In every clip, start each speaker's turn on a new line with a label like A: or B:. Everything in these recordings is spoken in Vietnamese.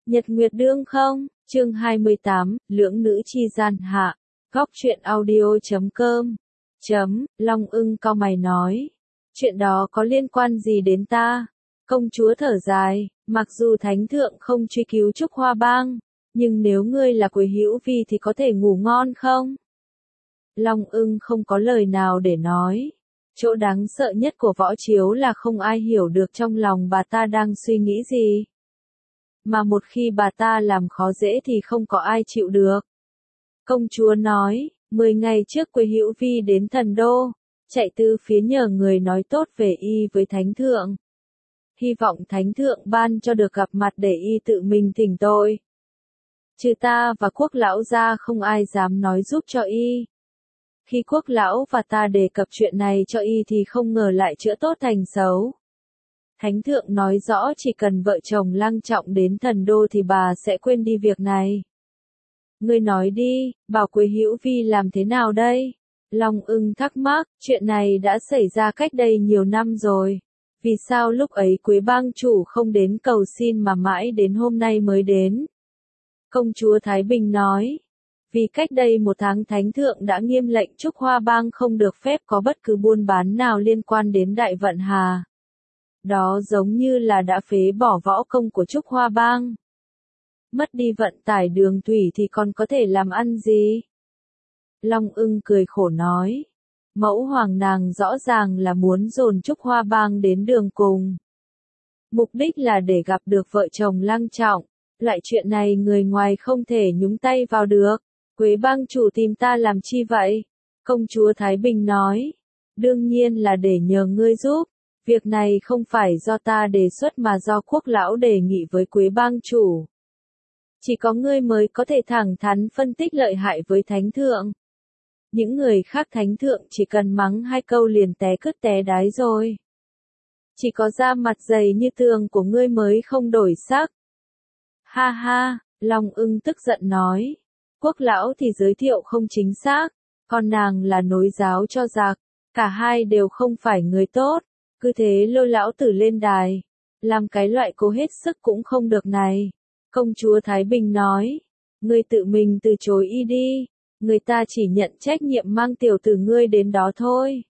A: Nhật Nguyệt Đương không, chương 28, lưỡng nữ chi gian hạ, góc truyện audio.com, Long Ưng cau mày nói, chuyện đó có liên quan gì đến ta? Công chúa thở dài, mặc dù thánh thượng không truy cứu Trúc Hoa Bang, nhưng nếu ngươi là Quế Hữu Vi thì có thể ngủ ngon không? Long Ưng không có lời nào để nói. Chỗ đáng sợ nhất của Võ Chiếu là không ai hiểu được trong lòng bà ta đang suy nghĩ gì. Mà một khi bà ta làm khó dễ thì không có ai chịu được. Công chúa nói, 10 ngày trước Quế Hữu Vi đến Thần Đô, chạy từ phía nhờ người nói tốt về y với Thánh Thượng. Hy vọng Thánh Thượng ban cho được gặp mặt để y tự mình thỉnh tội. Trừ ta và Quốc lão ra không ai dám nói giúp cho y. Khi Quốc lão và ta đề cập chuyện này cho y thì không ngờ lại chữa tốt thành xấu. Thánh thượng nói rõ chỉ cần vợ chồng Lăng Trọng đến Thần Đô thì bà sẽ quên đi việc này. Ngươi nói đi, bảo Quế Hữu Vi làm thế nào đây? Long Ưng thắc mắc, chuyện này đã xảy ra cách đây nhiều năm rồi. Vì sao lúc ấy Quế bang chủ không đến cầu xin mà mãi đến hôm nay mới đến? Công chúa Thái Bình nói. Vì cách đây 1 tháng Thánh Thượng đã nghiêm lệnh Trúc Hoa Bang không được phép có bất cứ buôn bán nào liên quan đến Đại Vận Hà. Đó giống như là đã phế bỏ võ công của Trúc Hoa Bang. Mất đi vận tải đường thủy thì còn có thể làm ăn gì? Long Ưng cười khổ nói. Mẫu hoàng nàng rõ ràng là muốn dồn Trúc Hoa Bang đến đường cùng. Mục đích là để gặp được vợ chồng Lăng Trọng. Loại chuyện này người ngoài không thể nhúng tay vào được. Quế bang chủ tìm ta làm chi vậy? Công chúa Thái Bình nói. Đương nhiên là để nhờ ngươi giúp. Việc này không phải do ta đề xuất mà do Quốc lão đề nghị với Quế bang chủ. Chỉ có ngươi mới có thể thẳng thắn phân tích lợi hại với Thánh Thượng. Những người khác Thánh Thượng chỉ cần mắng 2 câu liền té cứt té đái rồi. Chỉ có da mặt dày như tường của ngươi mới không đổi sắc. Ha ha, Long Ưng tức giận nói. Quốc lão thì giới thiệu không chính xác, còn nàng là nối giáo cho giặc, cả hai đều không phải người tốt, cứ thế lôi lão tử lên đài, làm cái loại cố hết sức cũng không được này. Công chúa Thái Bình nói, ngươi tự mình từ chối y đi, người ta chỉ nhận trách nhiệm mang tiểu tử ngươi đến đó thôi.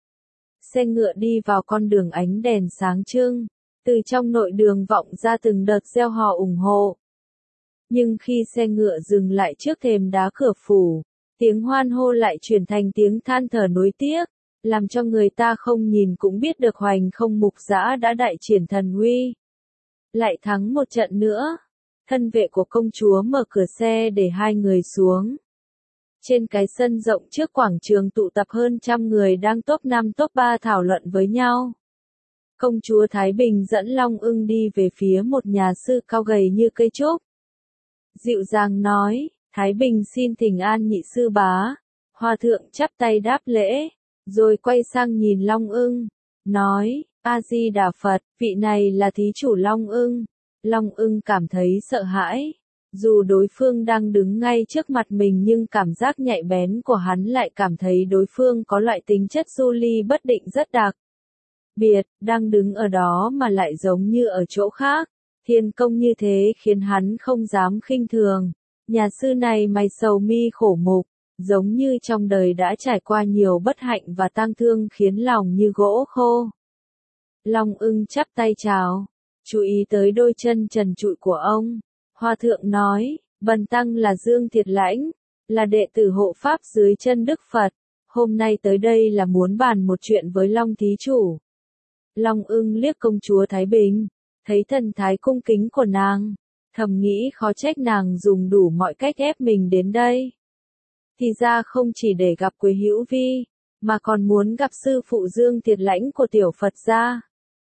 A: Xe ngựa đi vào con đường ánh đèn sáng trưng, từ trong nội đường vọng ra từng đợt reo hò ủng hộ. Nhưng khi xe ngựa dừng lại trước thềm đá cửa phủ, tiếng hoan hô lại chuyển thành tiếng than thở nuối tiếc, làm cho người ta không nhìn cũng biết được Hoành Không Mục Dã đã đại triển thần uy. Lại thắng một trận nữa, thân vệ của công chúa mở cửa xe để 2 người xuống. Trên cái sân rộng trước quảng trường tụ tập hơn 100 người đang top 5 top 3 thảo luận với nhau. Công chúa Thái Bình dẫn Long Ưng đi về phía một nhà sư cao gầy như cây trúc. Dịu dàng nói, Thái Bình xin thỉnh an nhị sư bá. Hòa thượng chắp tay đáp lễ, rồi quay sang nhìn Long Ưng, nói, A-di-đà Phật, vị này là thí chủ Long Ưng. Long Ưng cảm thấy sợ hãi. Dù đối phương đang đứng ngay trước mặt mình nhưng cảm giác nhạy bén của hắn lại cảm thấy đối phương có loại tính chất du ly bất định rất đặc biệt, đang đứng ở đó mà lại giống như ở chỗ khác. Thiên công như thế khiến hắn không dám khinh thường. Nhà sư này mày sầu mi khổ mục, giống như trong đời đã trải qua nhiều bất hạnh và tang thương khiến lòng như gỗ khô. Long Ưng chắp tay chào, chú ý tới đôi chân trần trụi của ông. Hòa thượng nói, bần tăng là Dương Thiệt Lãnh, là đệ tử hộ pháp dưới chân Đức Phật. Hôm nay tới đây là muốn bàn một chuyện với Long thí chủ. Long Ưng liếc công chúa Thái Bình. Thấy thần thái cung kính của nàng, thầm nghĩ khó trách nàng dùng đủ mọi cách ép mình đến đây. Thì ra không chỉ để gặp Quế Hữu Vi, mà còn muốn gặp sư phụ Dương Thiệt Lãnh của tiểu Phật gia.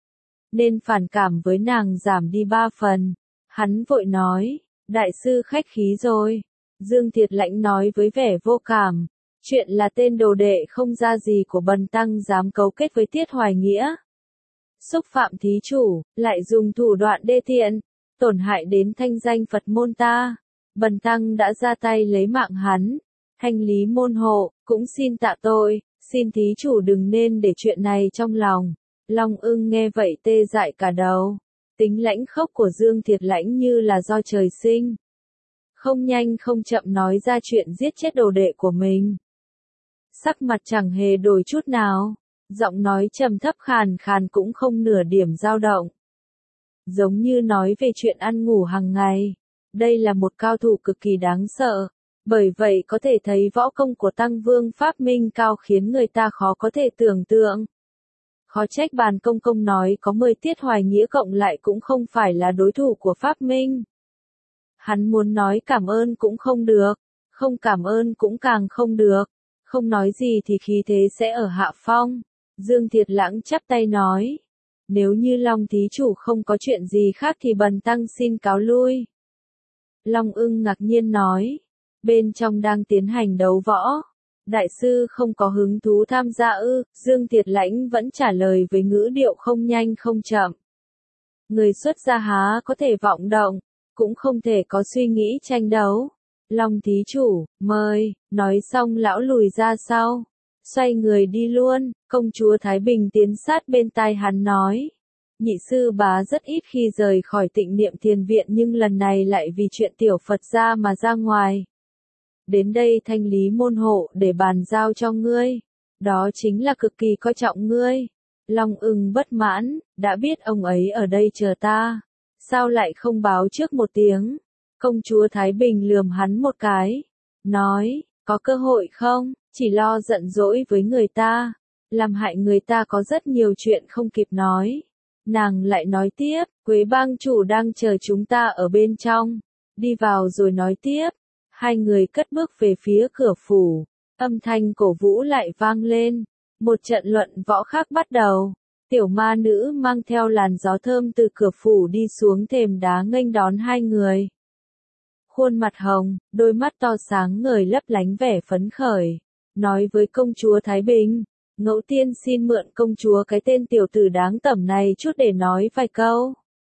A: Nên phản cảm với nàng giảm đi 3 phần. Hắn vội nói, đại sư khách khí rồi. Dương Thiệt Lãnh nói với vẻ vô cảm, chuyện là tên đồ đệ không ra gì của bần tăng dám cấu kết với Tiết Hoài Nghĩa. Xúc phạm thí chủ, lại dùng thủ đoạn đê tiện, tổn hại đến thanh danh Phật môn ta. Bần tăng đã ra tay lấy mạng hắn, thanh lý môn hộ, cũng xin tạ tội, xin thí chủ đừng nên để chuyện này trong lòng. Long Ưng nghe vậy tê dại cả đầu. Tính lãnh khốc của Dương Thiệt Lãnh như là do trời sinh. Không nhanh không chậm nói ra chuyện giết chết đồ đệ của mình. Sắc mặt chẳng hề đổi chút nào, giọng nói trầm thấp khàn khàn cũng không nửa điểm dao động. Giống như nói về chuyện ăn ngủ hàng ngày. Đây là một cao thủ cực kỳ đáng sợ, bởi vậy có thể thấy võ công của Tăng Vương Pháp Minh cao khiến người ta khó có thể tưởng tượng. Khó trách Bàn Công Công nói có 10 tiết hoài nghĩa cộng lại cũng không phải là đối thủ của Pháp Minh. Hắn muốn nói cảm ơn cũng không được, không cảm ơn cũng càng không được, không nói gì thì khí thế sẽ ở hạ phong. Dương Thiệt Lãng chắp tay nói, nếu như Long thí chủ không có chuyện gì khác thì bần tăng xin cáo lui. Long Ưng ngạc nhiên nói, bên trong đang tiến hành đấu võ. Đại sư không có hứng thú tham gia ư? Dương Thiệt Lãnh vẫn trả lời với ngữ điệu không nhanh không chậm. Người xuất gia há có thể vọng động, cũng không thể có suy nghĩ tranh đấu. Long thí chủ, mời, nói xong lão lùi ra sau, xoay người đi luôn. Công chúa Thái Bình tiến sát bên tai hắn nói, nhị sư bá rất ít khi rời khỏi Tịnh Niệm Thiền Viện nhưng lần này lại vì chuyện tiểu Phật gia mà ra ngoài. Đến đây thanh lý môn hộ để bàn giao cho ngươi. Đó chính là cực kỳ coi trọng ngươi. Long Ưng bất mãn, đã biết ông ấy ở đây chờ ta. Sao lại không báo trước một tiếng? Công chúa Thái Bình lườm hắn một cái. Nói, có cơ hội không? Chỉ lo giận dỗi với người ta. Làm hại người ta có rất nhiều chuyện không kịp nói. Nàng lại nói tiếp, Quế bang chủ đang chờ chúng ta ở bên trong. Đi vào rồi nói tiếp. Hai người cất bước về phía cửa phủ, âm thanh cổ vũ lại vang lên. Một trận luận võ khác bắt đầu. Tiểu ma nữ mang theo làn gió thơm từ cửa phủ đi xuống thềm đá nghênh đón hai người. Khuôn mặt hồng, đôi mắt to sáng ngời lấp lánh vẻ phấn khởi. Nói với công chúa Thái Bình, ngẫu tiên xin mượn công chúa cái tên tiểu tử đáng tẩm này chút để nói vài câu.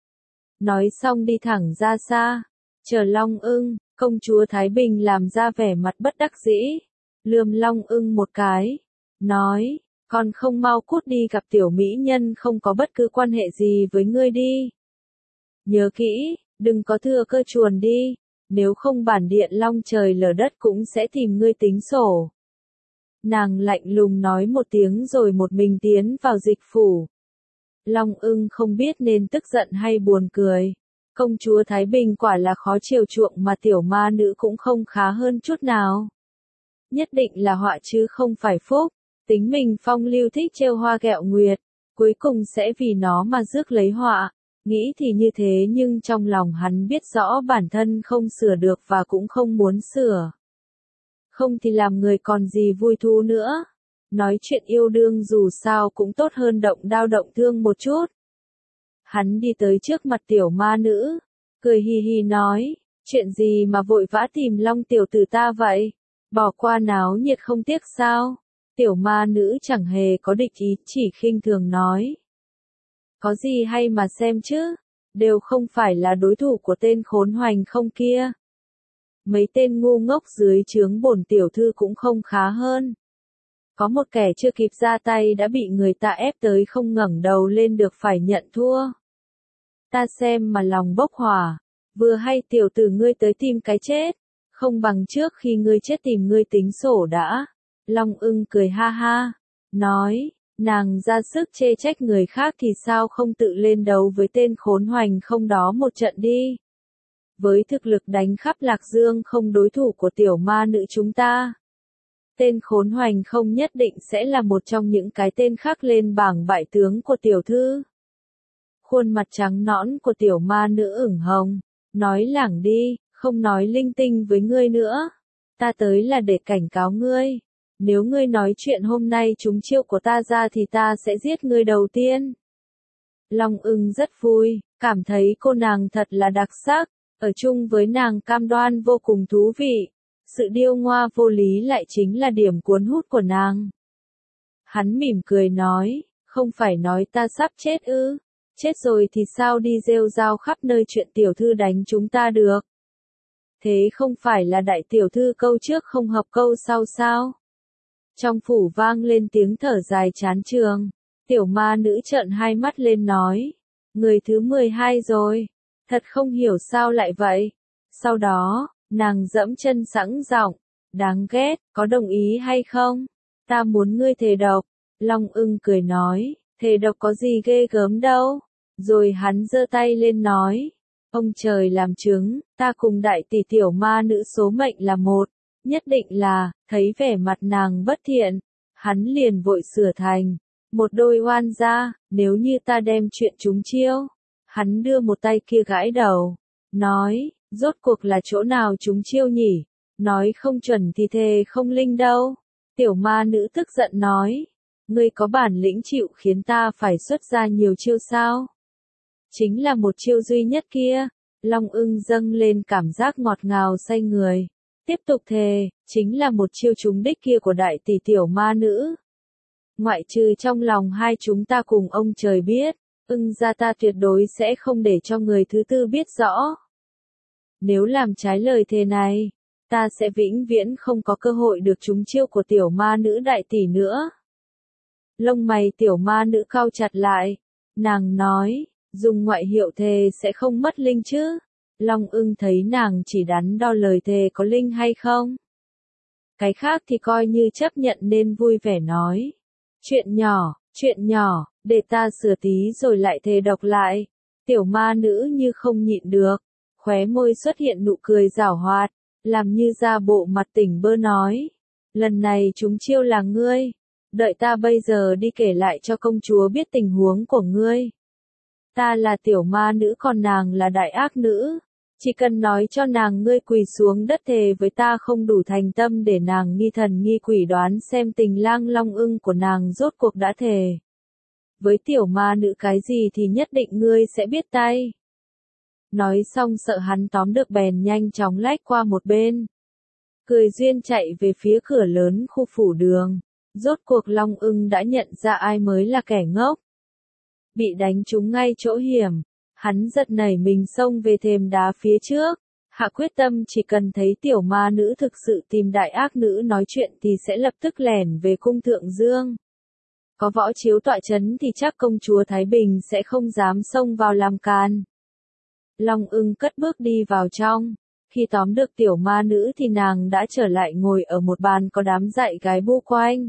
A: Nói xong đi thẳng ra xa, chờ Long Ưng. Công chúa Thái Bình làm ra vẻ mặt bất đắc dĩ, lườm Long Ưng một cái, nói, con không mau cút đi gặp tiểu mỹ nhân không có bất cứ quan hệ gì với ngươi đi. Nhớ kỹ, đừng có thừa cơ chuồn đi, nếu không bản điện long trời lở đất cũng sẽ tìm ngươi tính sổ. Nàng lạnh lùng nói một tiếng rồi một mình tiến vào dịch phủ. Long Ưng không biết nên tức giận hay buồn cười. Công chúa Thái Bình quả là khó chiều chuộng mà tiểu ma nữ cũng không khá hơn chút nào. Nhất định là họa chứ không phải phúc, tính mình phong lưu thích trêu hoa ghẹo nguyệt, cuối cùng sẽ vì nó mà rước lấy họa. Nghĩ thì như thế nhưng trong lòng hắn biết rõ bản thân không sửa được và cũng không muốn sửa. Không thì làm người còn gì vui thú nữa. Nói chuyện yêu đương dù sao cũng tốt hơn động đao động thương một chút. Hắn đi tới trước mặt tiểu ma nữ, cười hì hì nói, chuyện gì mà vội vã tìm Long tiểu tử ta vậy? Bỏ qua náo nhiệt không tiếc sao? Tiểu ma nữ chẳng hề có địch ý, chỉ khinh thường nói. Có gì hay mà xem chứ, đều không phải là đối thủ của tên khốn hoành không kia. Mấy tên ngu ngốc dưới trướng bổn tiểu thư cũng không khá hơn. Có một kẻ chưa kịp ra tay đã bị người ta ép tới không ngẩng đầu lên được phải nhận thua. Ta xem mà lòng bốc hỏa, vừa hay tiểu tử ngươi tới tìm cái chết, không bằng trước khi ngươi chết tìm ngươi tính sổ đã. Long Ưng cười ha ha, nói, nàng ra sức chê trách người khác thì sao không tự lên đấu với tên khốn hoành không đó một trận đi. Với thực lực đánh khắp Lạc Dương không đối thủ của tiểu ma nữ chúng ta. Tên khốn hoành không nhất định sẽ là một trong những cái tên khác lên bảng bại tướng của tiểu thư. Khuôn mặt trắng nõn của tiểu ma nữ ửng hồng, nói lảng đi, không nói linh tinh với ngươi nữa. Ta tới là để cảnh cáo ngươi. Nếu ngươi nói chuyện hôm nay trúng chiêu của ta ra thì ta sẽ giết ngươi đầu tiên. Long Ưng rất vui, cảm thấy cô nàng thật là đặc sắc, ở chung với nàng cam đoan vô cùng thú vị. Sự điêu ngoa vô lý lại chính là điểm cuốn hút của nàng. Hắn mỉm cười nói, không phải nói ta sắp chết ư? Chết rồi thì sao đi rêu rao khắp nơi chuyện tiểu thư đánh chúng ta được? Thế không phải là đại tiểu thư câu trước không hợp câu sau sao? Trong phủ vang lên tiếng thở dài chán chường. Tiểu ma nữ trợn hai mắt lên nói, Người thứ 12 rồi. Thật không hiểu sao lại vậy. Sau đó, nàng dẫm chân sẵn giọng. Đáng ghét, có đồng ý hay không? Ta muốn ngươi thề độc. Long ưng cười nói, thề độc có gì ghê gớm đâu. Rồi hắn giơ tay lên nói, ông trời làm chứng, ta cùng đại tỷ tiểu ma nữ số mệnh là một. Nhất định là, thấy vẻ mặt nàng bất thiện. Hắn liền vội sửa thành, một đôi oan gia, nếu như ta đem chuyện trúng chiêu. Hắn đưa một tay kia gãi đầu, nói, rốt cuộc là chỗ nào trúng chiêu nhỉ? Nói không chuẩn thì thề không linh đâu. Tiểu ma nữ tức giận nói, ngươi có bản lĩnh chịu khiến ta phải xuất ra nhiều chiêu sao? Chính là một chiêu duy nhất kia. Long ưng dâng lên cảm giác ngọt ngào say người. Tiếp tục thề, chính là một chiêu trúng đích kia của đại tỷ tiểu ma nữ. Ngoại trừ trong lòng hai chúng ta cùng ông trời biết, ưng gia ta tuyệt đối sẽ không để cho người thứ tư biết rõ. Nếu làm trái lời thề này, ta sẽ vĩnh viễn không có cơ hội được trúng chiêu của tiểu ma nữ đại tỷ nữa. Lông mày tiểu ma nữ cau chặt lại. Nàng nói, dùng ngoại hiệu thề sẽ không mất linh chứ. Long ưng thấy nàng chỉ đắn đo lời thề có linh hay không. Cái khác thì coi như chấp nhận nên vui vẻ nói. Chuyện nhỏ, để ta sửa tí rồi lại thề độc lại. Tiểu ma nữ như không nhịn được. Khóe môi xuất hiện nụ cười giảo hoạt, làm như ra bộ mặt tỉnh bơ nói. Lần này chúng chiêu là ngươi. Đợi ta bây giờ đi kể lại cho công chúa biết tình huống của ngươi. Ta là tiểu ma nữ còn nàng là đại ác nữ. Chỉ cần nói cho nàng ngươi quỳ xuống đất thề với ta không đủ thành tâm để nàng nghi thần nghi quỷ đoán xem tình lang long ưng của nàng rốt cuộc đã thề. Với tiểu ma nữ cái gì thì nhất định ngươi sẽ biết tay. Nói xong sợ hắn tóm được bèn nhanh chóng lách qua một bên. Cười duyên chạy về phía cửa lớn khu phủ đường. Rốt cuộc long ưng đã nhận ra ai mới là kẻ ngốc. Bị đánh trúng ngay chỗ hiểm. Hắn giật nảy mình xông về thềm đá phía trước. Hạ quyết tâm chỉ cần thấy tiểu ma nữ thực sự tìm đại ác nữ nói chuyện thì sẽ lập tức lẻn về cung thượng dương. Có võ chiếu tọa chấn thì chắc công chúa Thái Bình sẽ không dám xông vào làm can. Long ưng cất bước đi vào trong. Khi tóm được tiểu ma nữ thì nàng đã trở lại ngồi ở một bàn có đám dạy gái bu quanh.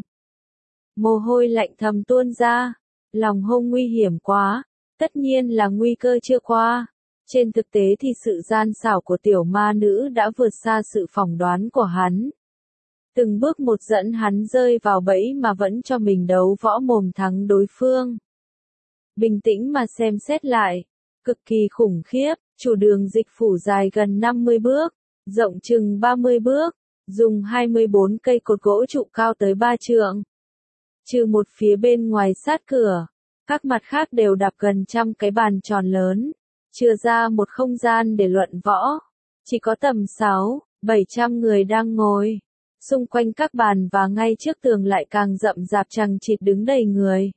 A: Mồ hôi lạnh thầm tuôn ra. Lòng hông nguy hiểm quá. Tất nhiên là nguy cơ chưa qua. Trên thực tế thì sự gian xảo của tiểu ma nữ đã vượt xa sự phỏng đoán của hắn. Từng bước một dẫn hắn rơi vào bẫy mà vẫn cho mình đấu võ mồm thắng đối phương. Bình tĩnh mà xem xét lại. Cực kỳ khủng khiếp, chủ đường dịch phủ dài gần 50 bước, rộng chừng 30 bước, dùng 24 cây cột gỗ trụ cao tới 3 trượng. Trừ một phía bên ngoài sát cửa, các mặt khác đều đạp gần 100 cái bàn tròn lớn, chừa ra một không gian để luận võ. Chỉ có tầm 600-700 người đang ngồi. Xung quanh các bàn và ngay trước tường lại càng rậm rạp chằng chịt đứng đầy người.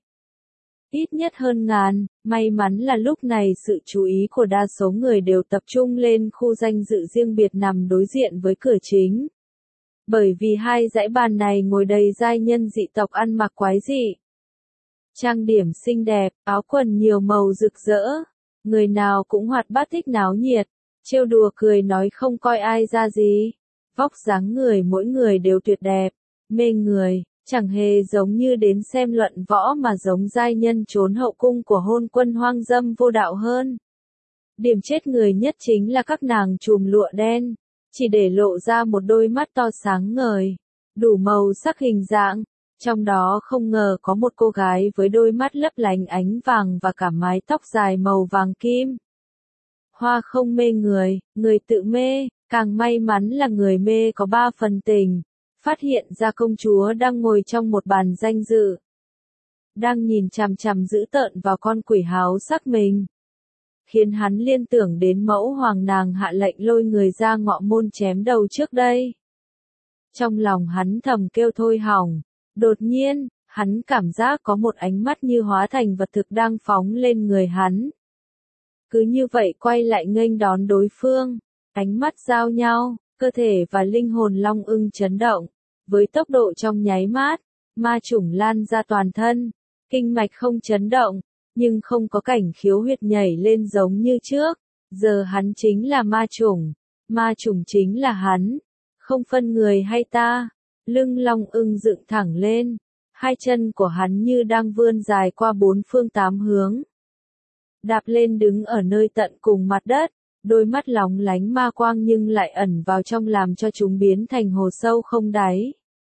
A: Ít nhất hơn ngàn, may mắn là lúc này sự chú ý của đa số người đều tập trung lên khu danh dự riêng biệt nằm đối diện với cửa chính. Bởi vì hai dãy bàn này ngồi đầy giai nhân dị tộc ăn mặc quái dị. Trang điểm xinh đẹp, áo quần nhiều màu rực rỡ. Người nào cũng hoạt bát thích náo nhiệt, trêu đùa cười nói không coi ai ra gì. Vóc dáng người mỗi người đều tuyệt đẹp, mê người. Chẳng hề giống như đến xem luận võ mà giống giai nhân trốn hậu cung của hôn quân hoang dâm vô đạo hơn. Điểm chết người nhất chính là các nàng trùm lụa đen, chỉ để lộ ra một đôi mắt to sáng ngời, đủ màu sắc hình dạng. Trong đó không ngờ có một cô gái với đôi mắt lấp lánh ánh vàng và cả mái tóc dài màu vàng kim. Hoa không mê người, người tự mê, càng may mắn là người mê có 3 phần tình. Phát hiện ra công chúa đang ngồi trong một bàn danh dự. Đang nhìn chằm chằm dữ tợn vào con quỷ háo sắc mình. Khiến hắn liên tưởng đến mẫu hoàng nàng hạ lệnh lôi người ra ngọ môn chém đầu trước đây. Trong lòng hắn thầm kêu thôi hỏng. Đột nhiên, hắn cảm giác có một ánh mắt như hóa thành vật thực đang phóng lên người hắn. Cứ như vậy quay lại nghênh đón đối phương. Ánh mắt giao nhau, cơ thể và linh hồn long ưng chấn động. Với tốc độ trong nháy mắt, ma chủng lan ra toàn thân, kinh mạch không chấn động, nhưng không có cảnh khiếu huyệt nhảy lên giống như trước. Giờ hắn chính là ma chủng chính là hắn, không phân người hay ta. Lưng Long Ưng dựng thẳng lên, hai chân của hắn như đang vươn dài qua bốn phương tám hướng. Đạp lên đứng ở nơi tận cùng mặt đất, đôi mắt lóng lánh ma quang nhưng lại ẩn vào trong làm cho chúng biến thành hồ sâu không đáy.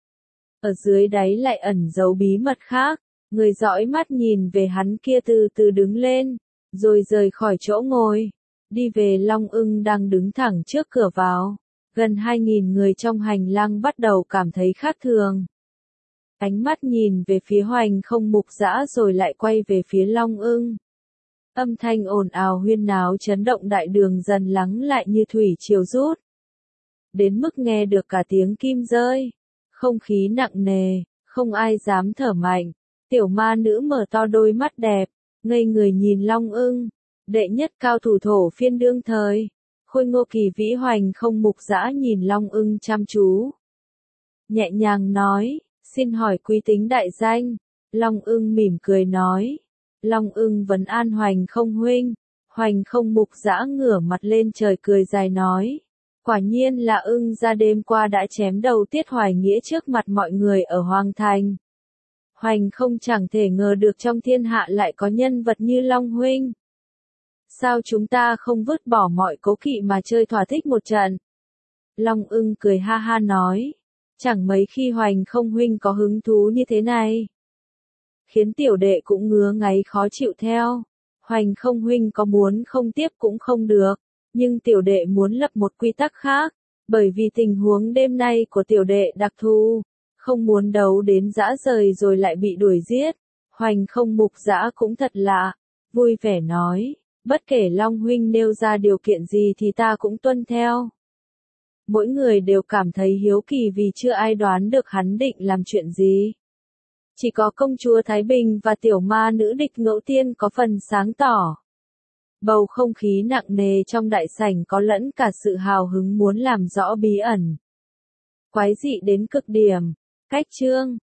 A: Ở dưới đáy lại ẩn giấu bí mật khác, người dõi mắt nhìn về hắn kia từ từ đứng lên, rồi rời khỏi chỗ ngồi, đi về Long Ưng đang đứng thẳng trước cửa vào. Gần 2.000 người trong hành lang bắt đầu cảm thấy khác thường. Ánh mắt nhìn về phía Hoành Không Mục Dã rồi lại quay về phía Long Ưng. Âm thanh ồn ào huyên náo chấn động đại đường dần lắng lại như thủy triều rút. Đến mức nghe được cả tiếng kim rơi. Không khí nặng nề, không ai dám thở mạnh. Tiểu ma nữ mở to đôi mắt đẹp, ngây người nhìn Long Ưng. Đệ nhất cao thủ thổ phiên đương thời. Khôi ngô kỳ vĩ Hoành Không Mục Dã nhìn Long Ưng chăm chú. Nhẹ nhàng nói, xin hỏi quý tính đại danh. Long Ưng mỉm cười nói. Long Ưng vấn an Hoành Không huynh. Hoành Không Mục Dã ngửa mặt lên trời cười dài nói. Quả nhiên là Ưng ra đêm qua đã chém đầu Tiết Hoài Nghĩa trước mặt mọi người ở Hoàng Thành. Hoành Không chẳng thể ngờ được trong thiên hạ lại có nhân vật như Long huynh. Sao chúng ta không vứt bỏ mọi cố kỵ mà chơi thỏa thích một trận? Long Ưng cười ha ha nói. Chẳng mấy khi Hoành Không huynh có hứng thú như thế này. Khiến tiểu đệ cũng ngứa ngáy khó chịu theo. Hoành Không huynh có muốn không tiếp cũng không được. Nhưng tiểu đệ muốn lập một quy tắc khác. Bởi vì tình huống đêm nay của tiểu đệ đặc thù. Không muốn đấu đến rã rời rồi lại bị đuổi giết. Hoành Không Mục Dã cũng thật lạ. Vui vẻ nói. Bất kể Long huynh nêu ra điều kiện gì thì ta cũng tuân theo. Mỗi người đều cảm thấy hiếu kỳ vì chưa ai đoán được hắn định làm chuyện gì. Chỉ có công chúa Thái Bình và tiểu ma nữ Địch Ngẫu Tiên có phần sáng tỏ. Bầu không khí nặng nề trong đại sảnh có lẫn cả sự hào hứng muốn làm rõ bí ẩn. Quái dị đến cực điểm. Cách chương